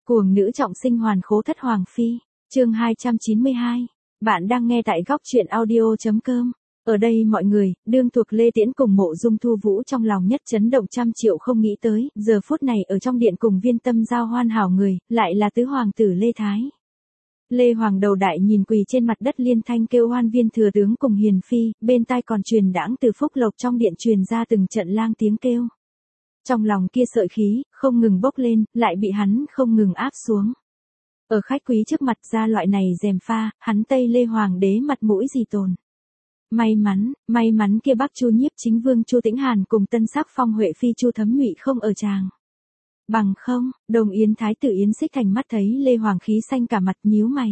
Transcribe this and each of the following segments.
Cuồng nữ trọng sinh hoàn khố thất hoàng phi, chương 292. Bạn đang nghe tại góc truyện audio.com. Ở đây mọi người, đương thuộc Lê Tiễn cùng Mộ Dung Thu Vũ trong lòng nhất chấn động trăm triệu không nghĩ tới, giờ phút này ở trong điện cùng Viên Tâm giao hoàn hảo người, lại là tứ hoàng tử Lê Thái. Lê Hoàng đầu đại nhìn quỳ trên mặt đất liên thanh kêu oan Viên thừa tướng cùng hiền phi, bên tai còn truyền đãng từ phúc lộc trong điện truyền ra từng trận lang tiếng kêu. Trong lòng kia sợi khí, không ngừng bốc lên, lại bị hắn không ngừng áp xuống. Ở khách quý trước mặt ra loại này gièm pha, hắn Tây Lê Hoàng đế mặt mũi gì tồn. May mắn kia Bắc Chu Nhiếp Chính Vương Chu Tĩnh Hàn cùng Tân Sắc Phong Huệ Phi Chu Thấm Nhụy không ở tràng. Bằng không, Đồng Yến Thái tử Yến Xích Thành mắt thấy Lê Hoàng khí xanh cả mặt nhíu mày.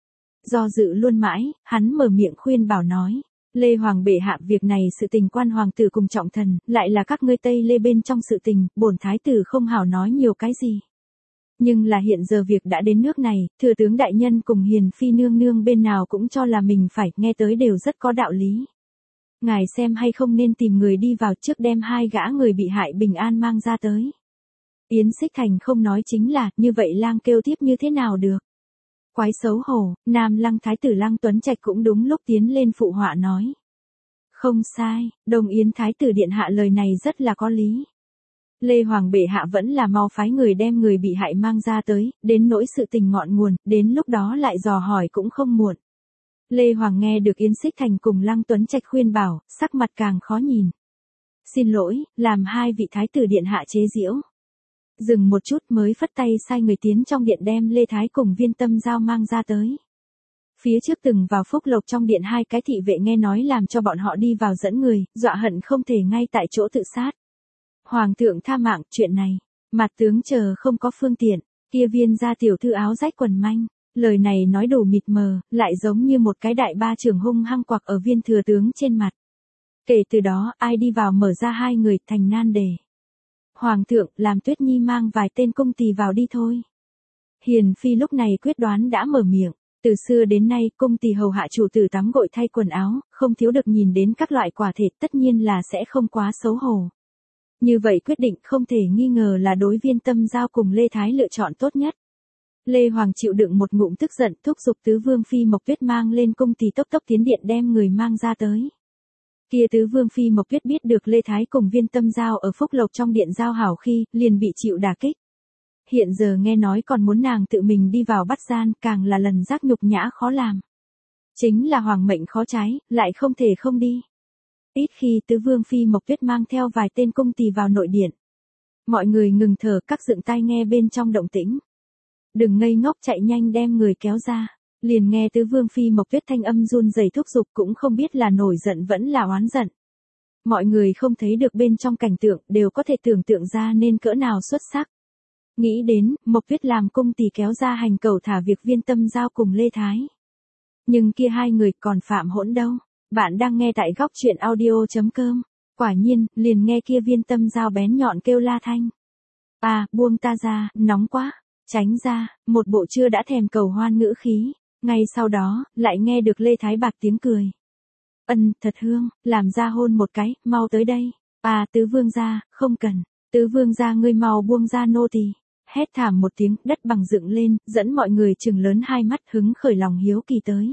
Do dự luôn mãi, hắn mở miệng khuyên bảo nói. Lê Hoàng bệ hạ, việc này sự tình quan hoàng tử cùng trọng thần, lại là các ngươi Tây Lê bên trong sự tình, bổn thái tử không hảo nói nhiều cái gì. Nhưng là hiện giờ việc đã đến nước này, thừa tướng đại nhân cùng hiền phi nương nương bên nào cũng cho là mình phải nghe tới đều rất có đạo lý. Ngài xem hay không nên tìm người đi vào trước đem hai gã người bị hại bình an mang ra tới. Yến Xích Thành không nói chính là, như vậy lang kêu tiếp như thế nào được. Quái xấu hổ, Nam Lăng Thái tử Lăng Tuấn Trạch cũng đúng lúc tiến lên phụ họa nói. Không sai, Đồng Yến Thái tử điện hạ lời này rất là có lý. Lê Hoàng bệ hạ vẫn là mau phái người đem người bị hại mang ra tới, đến nỗi sự tình ngọn nguồn, đến lúc đó lại dò hỏi cũng không muộn. Lê Hoàng nghe được Yến Xích Thành cùng Lăng Tuấn Trạch khuyên bảo, sắc mặt càng khó nhìn. Xin lỗi, làm hai vị thái tử điện hạ chế giễu. Dừng một chút mới phất tay sai người tiến trong điện đem Lê Thái cùng Viên Tâm giao mang ra tới. Phía trước từng vào phúc lộc trong điện hai cái thị vệ nghe nói làm cho bọn họ đi vào dẫn người, dọa hận không thể ngay tại chỗ tự sát. Hoàng thượng tha mạng, chuyện này, mặt tướng chờ không có phương tiện, kia Viên gia tiểu thư áo rách quần manh, lời này nói đủ mịt mờ, lại giống như một cái đại ba trưởng hung hăng quặc ở Viên thừa tướng trên mặt. Kể từ đó, ai đi vào mở ra hai người thành nan đề. Hoàng thượng, làm Tuyết Nhi mang vài tên cung tỳ vào đi thôi. Hiền phi lúc này quyết đoán đã mở miệng, từ xưa đến nay cung tỳ hầu hạ chủ tử tắm gội thay quần áo, không thiếu được nhìn đến các loại quả thể, tất nhiên là sẽ không quá xấu hổ. Như vậy quyết định không thể nghi ngờ là đối Viên Tâm giao cùng Lê Thái lựa chọn tốt nhất. Lê Hoàng chịu đựng một ngụm tức giận, thúc giục tứ vương phi Mộc Tuyết mang lên cung tỳ tốc tốc tiến điện đem người mang ra tới. Kia tứ vương phi Mộc Tuyết biết được Lê Thái cùng Viên Tâm giao ở phúc lộc trong điện giao hảo khi, liền bị chịu đả kích. Hiện giờ nghe nói còn muốn nàng tự mình đi vào bắt gian, càng là lần giác nhục nhã khó làm. Chính là hoàng mệnh khó trái, lại không thể không đi. Ít khi tứ vương phi Mộc Tuyết mang theo vài tên cung tỳ vào nội điện. Mọi người ngừng thở, các dựng tai nghe bên trong động tĩnh. Đừng ngây ngốc, chạy nhanh đem người kéo ra. Liền nghe tứ vương phi Mộc Tuyết thanh âm run rẩy thúc giục, cũng không biết là nổi giận vẫn là oán giận. Mọi người không thấy được bên trong cảnh tượng, đều có thể tưởng tượng ra nên cỡ nào xuất sắc. Nghĩ đến, Mộc Tuyết làm cung tỳ kéo ra hành cầu thả việc Viên Tâm giao cùng Lê Thái. Nhưng kia hai người còn phạm hỗn đâu. Bạn đang nghe tại góc truyện audio.com. Quả nhiên, liền nghe kia Viên Tâm giao bén nhọn kêu la thanh. À, buông ta ra, nóng quá. Tránh ra, một bộ chưa đã thèm cầu hoan ngữ khí. Ngay sau đó, lại nghe được Lê Thái bạc tiếng cười. Thật hương, làm ra hôn một cái, mau tới đây. À, tứ vương gia, không cần. Tứ vương gia ngươi mau buông ra nô tỳ. Hét thảm một tiếng, đất bằng dựng lên, dẫn mọi người trừng lớn hai mắt hứng khởi lòng hiếu kỳ tới.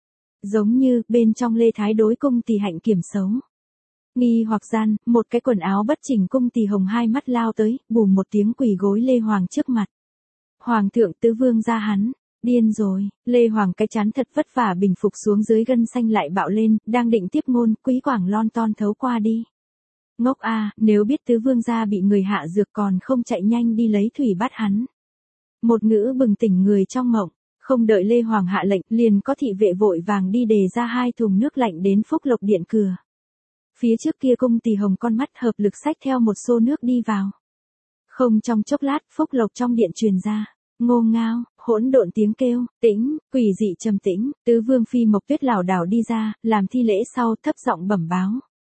Giống như, bên trong Lê Thái đối cung tỳ hạnh kiểm xấu. Nghi hoặc gian, một cái quần áo bất chỉnh cung tỳ hồng hai mắt lao tới, bùm một tiếng quỳ gối Lê Hoàng trước mặt. Hoàng thượng, tứ vương gia hắn. Điên rồi, Lê Hoàng cái chán thật vất vả bình phục xuống dưới gân xanh lại bạo lên, đang định tiếp ngôn, Quý Quảng lon ton thấu qua đi. Ngốc a, nếu biết tứ vương gia bị người hạ dược còn không chạy nhanh đi lấy thủy bắt hắn. Một ngữ bừng tỉnh người trong mộng, không đợi Lê Hoàng hạ lệnh, liền có thị vệ vội vàng đi đề ra hai thùng nước lạnh đến phúc lộc điện cửa. Phía trước kia cung tỳ hồng con mắt hợp lực xách theo một xô nước đi vào. Không trong chốc lát, phúc lộc trong điện truyền ra. Ngô ngao, hỗn độn tiếng kêu, tĩnh, quỷ dị trầm tĩnh, tứ vương phi Mộc Tuyết lảo đảo đi ra, làm thi lễ sau thấp giọng bẩm báo.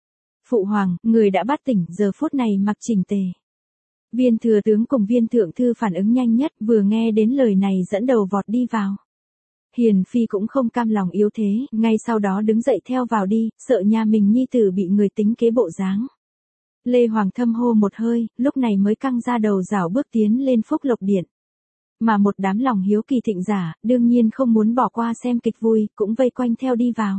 Phụ hoàng, người đã bắt tỉnh, giờ phút này mặc chỉnh tề. Viên thừa tướng cùng Viên thượng thư phản ứng nhanh nhất, vừa nghe đến lời này dẫn đầu vọt đi vào. Hiền phi cũng không cam lòng yếu thế, ngay sau đó đứng dậy theo vào đi, sợ nhà mình nhi tử bị người tính kế bộ dáng. Lê Hoàng thâm hô một hơi, lúc này mới căng ra đầu rảo bước tiến lên phúc lộc điện. mà một đám lòng hiếu kỳ thịnh giả, đương nhiên không muốn bỏ qua xem kịch vui, cũng vây quanh theo đi vào.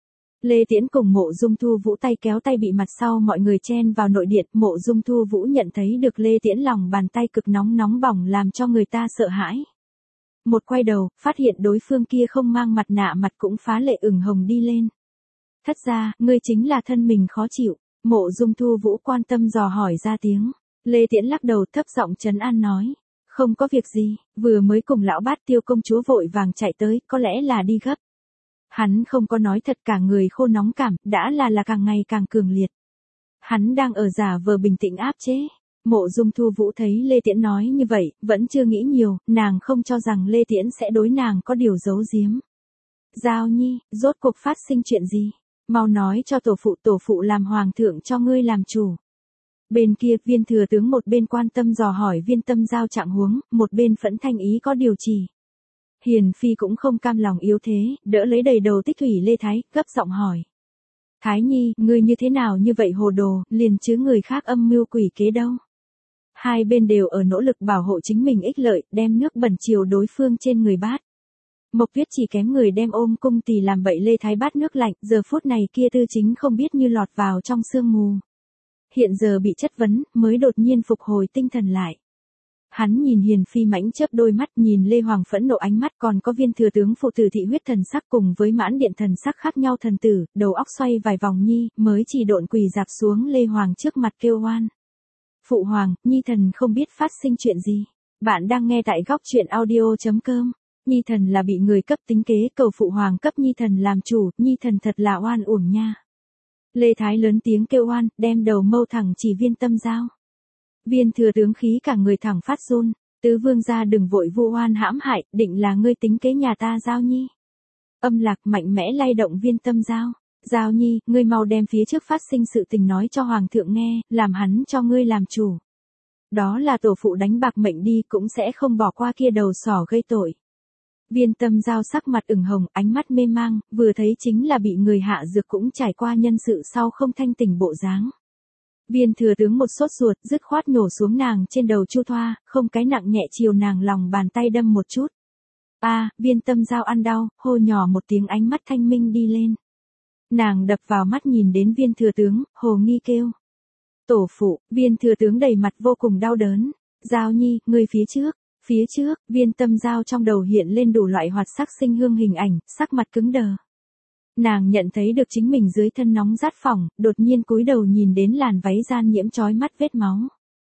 Lê Tiễn cùng Mộ Dung Thu Vũ tay kéo tay bị mặt sau mọi người chen vào nội điện, Mộ Dung Thu Vũ nhận thấy được Lê Tiễn lòng bàn tay cực nóng nóng bỏng làm cho người ta sợ hãi. Một quay đầu, phát hiện đối phương kia không mang mặt nạ, mặt cũng phá lệ ửng hồng đi lên. Thất ra, ngươi chính là thân mình khó chịu, Mộ Dung Thu Vũ quan tâm dò hỏi ra tiếng. Lê Tiễn lắc đầu thấp giọng trấn an nói. Không có việc gì, vừa mới cùng lão Bát Tiêu công chúa vội vàng chạy tới, có lẽ là đi gấp. Hắn không có nói thật, cả người khô nóng cảm, đã là càng ngày càng cường liệt. Hắn đang ở giả vờ bình tĩnh áp chế. Mộ Dung Thu Vũ thấy Lê Tiễn nói như vậy, vẫn chưa nghĩ nhiều, nàng không cho rằng Lê Tiễn sẽ đối nàng có điều giấu giếm. Giao Nhi, rốt cuộc phát sinh chuyện gì? Mau nói cho tổ phụ làm hoàng thượng cho ngươi làm chủ. Bên kia Viên thừa tướng một bên quan tâm dò hỏi Viên Tâm Giao trạng huống, một bên phẫn thanh ý có điều chỉ. Hiền Phi cũng không cam lòng yếu thế, đỡ lấy đầy đầu tích thủy Lê Thái, gấp giọng hỏi. Thái Nhi, ngươi như thế nào như vậy hồ đồ, liền chứ người khác âm mưu quỷ kế đâu. Hai bên đều ở nỗ lực bảo hộ chính mình ích lợi, đem nước bẩn chiều đối phương trên người bát. Mộc Tuyết chỉ kém người đem ôm cung tỳ làm bậy Lê Thái bát nước lạnh, giờ phút này kia Tư Chính không biết như lọt vào trong sương mù. Hiện giờ bị chất vấn, mới đột nhiên phục hồi tinh thần lại. Hắn nhìn Hiền Phi mãnh chớp đôi mắt, nhìn Lê Hoàng phẫn nộ ánh mắt, còn có Viên thừa tướng phụ tử thị huyết thần sắc cùng với Mãn Điện thần sắc khác nhau thần tử, đầu óc xoay vài vòng nhi, mới chỉ độn quỳ dạp xuống Lê Hoàng trước mặt kêu oan. Phụ Hoàng, Nhi thần không biết phát sinh chuyện gì. Bạn đang nghe tại góc truyện audio.com. Nhi thần là bị người cấp tính kế, cầu Phụ Hoàng cấp Nhi thần làm chủ, Nhi thần thật là oan uổng nha. Lê Thái lớn tiếng kêu oan, đem đầu mâu thẳng chỉ Viên Tâm Giao. Viên thừa tướng khí cả người thẳng phát run, tứ vương gia đừng vội vu oan hãm hại, định là ngươi tính kế nhà ta Giao Nhi. Âm lạc mạnh mẽ lay động Viên Tâm Giao. Giao Nhi, ngươi mau đem phía trước phát sinh sự tình nói cho Hoàng thượng nghe, làm hắn cho ngươi làm chủ. Đó là tổ phụ đánh bạc mệnh đi, cũng sẽ không bỏ qua kia đầu sỏ gây tội. Viên Tâm Giao sắc mặt ửng hồng, ánh mắt mê mang, vừa thấy chính là bị người hạ dược cũng trải qua nhân sự sau không thanh tỉnh bộ dáng. Viên thừa tướng một sốt ruột, dứt khoát nhổ xuống nàng trên đầu Chu Thoa, không cái nặng nhẹ chiều nàng lòng bàn tay đâm một chút. Viên Tâm Giao ăn đau, hô nhỏ một tiếng, ánh mắt thanh minh đi lên. Nàng đập vào mắt nhìn đến Viên thừa tướng, hồ nghi kêu. Tổ phụ, Viên thừa tướng đầy mặt vô cùng đau đớn. Giao Nhi, ngươi phía trước, Viên Tâm Giao trong đầu hiện lên đủ loại hoạt sắc sinh hương hình ảnh, sắc mặt cứng đờ. Nàng nhận thấy được chính mình dưới thân nóng rát phỏng, đột nhiên cúi đầu nhìn đến làn váy gian nhiễm chói mắt vết máu.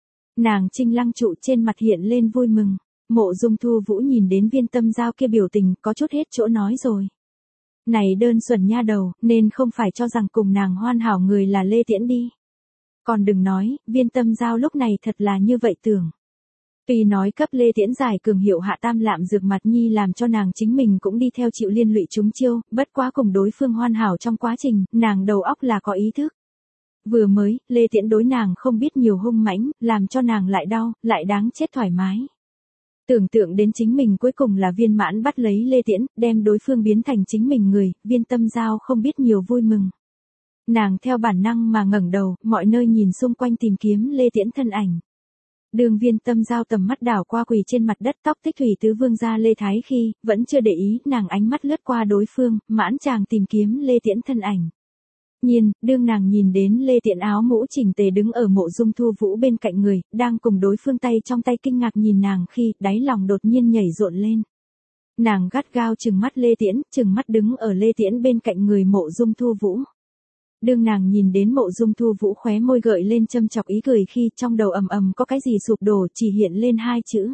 Nàng Trinh Lăng trụ trên mặt hiện lên vui mừng. Mộ Dung Thu Vũ nhìn đến Viên Tâm Giao kia biểu tình, có chút hết chỗ nói rồi. Này đơn xuẩn nha đầu, nên không phải cho rằng cùng nàng hoàn hảo người là Lê Tiễn đi. Còn đừng nói, Viên Tâm Giao lúc này thật là như vậy tưởng. Tuy nói cấp Lê Tiễn giải cường hiệu hạ tam lạm dược mặt nhi làm cho nàng chính mình cũng đi theo chịu liên lụy trúng chiêu, bất quá cùng đối phương hoàn hảo trong quá trình, nàng đầu óc là có ý thức. Vừa mới, Lê Tiễn đối nàng không biết nhiều hung mãnh, làm cho nàng lại đau, lại đáng chết thoải mái. Tưởng tượng đến chính mình cuối cùng là viên mãn bắt lấy Lê Tiễn, đem đối phương biến thành chính mình người, Viên Tâm Giao không biết nhiều vui mừng. Nàng theo bản năng mà ngẩng đầu, mọi nơi nhìn xung quanh tìm kiếm Lê Tiễn thân ảnh. Đường Viên Tâm Giao tầm mắt đảo qua quỳ trên mặt đất tóc tích thủy tứ vương gia Lê Thái khi, vẫn chưa để ý, nàng ánh mắt lướt qua đối phương, mãn chàng tìm kiếm Lê Tiễn thân ảnh. Nhiên, đương nàng nhìn đến Lê Tiễn áo mũ chỉnh tề đứng ở Mộ Dung Thu Vũ bên cạnh người, đang cùng đối phương tay trong tay kinh ngạc nhìn nàng khi, đáy lòng đột nhiên nhảy rộn lên. Nàng gắt gao trừng mắt Lê Tiễn, trừng mắt đứng ở Lê Tiễn bên cạnh người Mộ Dung Thu Vũ. Đương nàng nhìn đến Mộ Dung Thu Vũ khóe môi gợi lên châm chọc ý cười khi trong đầu ầm ầm có cái gì sụp đổ, chỉ hiện lên hai chữ.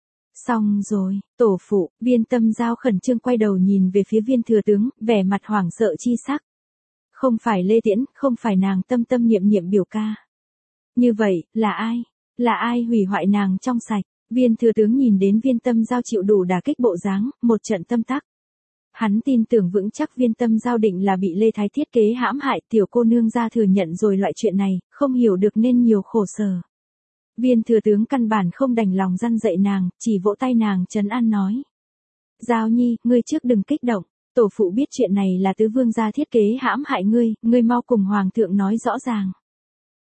Xong rồi, tổ phụ. Viên Tâm Giao khẩn trương quay đầu nhìn về phía Viên thừa tướng, vẻ mặt hoảng sợ chi sắc. Không phải Lê Tiễn, không phải nàng tâm tâm niệm niệm biểu ca. Như vậy, là ai? Là ai hủy hoại nàng trong sạch? Viên thừa tướng nhìn đến Viên Tâm Giao chịu đủ đả kích bộ dáng, một trận tâm tắc. Hắn tin tưởng vững chắc Viên Tâm Giao định là bị Lê Thái thiết kế hãm hại, tiểu cô nương ra thừa nhận rồi loại chuyện này, không hiểu được nên nhiều khổ sở. Viên thừa tướng căn bản không đành lòng răn dạy nàng, chỉ vỗ tay nàng trấn an nói. Giao Nhi, ngươi trước đừng kích động, tổ phụ biết chuyện này là tứ vương gia thiết kế hãm hại ngươi, ngươi mau cùng hoàng thượng nói rõ ràng.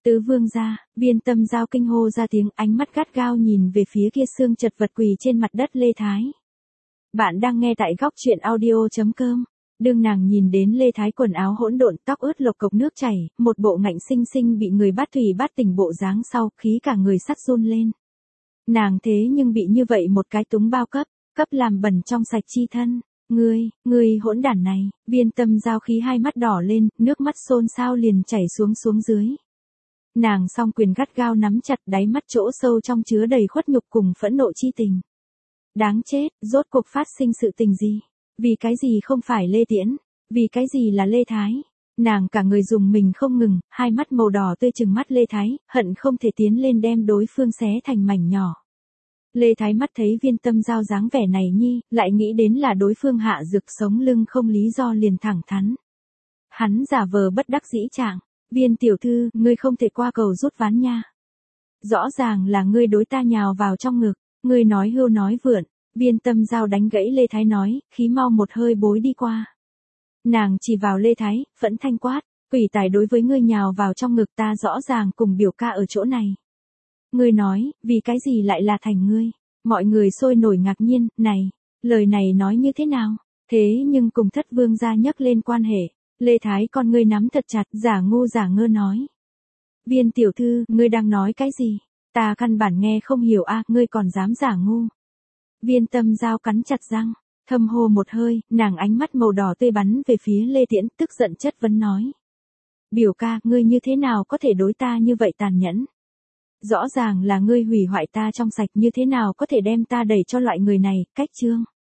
Tứ vương gia, Viên Tâm Giao kinh hô ra tiếng, ánh mắt gắt gao nhìn về phía kia xương chật vật quỳ trên mặt đất Lê Thái. Bạn đang nghe tại góc chuyện audio.com. Đương nàng nhìn đến Lê Thái quần áo hỗn độn, tóc ướt lộc cộc nước chảy, một bộ ngạnh xinh xinh bị người bắt thủy bắt tỉnh bộ dáng sau, khí cả người sắt run lên. Nàng thế nhưng bị như vậy một cái túng bao cấp làm bẩn trong sạch chi thân. Ngươi hỗn đản này, Viên Tâm Giao khí hai mắt đỏ lên, nước mắt xôn xao liền chảy xuống dưới. Nàng song quyền gắt gao nắm chặt, đáy mắt chỗ sâu trong chứa đầy khuất nhục cùng phẫn nộ chi tình. Đáng chết, rốt cuộc phát sinh sự tình gì? Vì cái gì không phải Lê Tiễn? Vì cái gì là Lê Thái? Nàng cả người dùng mình không ngừng, hai mắt màu đỏ tươi trừng mắt Lê Thái, hận không thể tiến lên đem đối phương xé thành mảnh nhỏ. Lê Thái mắt thấy Viên Tâm Giao dáng vẻ này nhi, lại nghĩ đến là đối phương hạ dược sống lưng không lý do liền thẳng thắn. Hắn giả vờ bất đắc dĩ trạng, Viên tiểu thư, ngươi không thể qua cầu rút ván nha. Rõ ràng là ngươi đối ta nhào vào trong ngực, ngươi nói hưu nói vượn. Viên Tâm Giao đánh gãy Lê Thái nói, khí mau một hơi bối đi qua. Nàng chỉ vào Lê Thái, phẫn thanh quát, quỷ tài đối với ngươi nhào vào trong ngực ta rõ ràng cùng biểu ca ở chỗ này. Ngươi nói, vì cái gì lại là thành ngươi? Mọi người sôi nổi ngạc nhiên, này, lời này nói như thế nào? Thế nhưng cùng Thất vương gia nhắc lên quan hệ, Lê Thái con ngươi nắm thật chặt, giả ngu giả ngơ nói. Viên tiểu thư, ngươi đang nói cái gì? Ta căn bản nghe không hiểu a, ngươi còn dám giả ngu. Viên Tâm Giao cắn chặt răng, thâm hô một hơi, nàng ánh mắt màu đỏ tươi bắn về phía Lê Tiễn, tức giận chất vấn nói. Biểu ca, ngươi như thế nào có thể đối ta như vậy tàn nhẫn? Rõ ràng là ngươi hủy hoại ta trong sạch, như thế nào có thể đem ta đẩy cho loại người này, cách chương.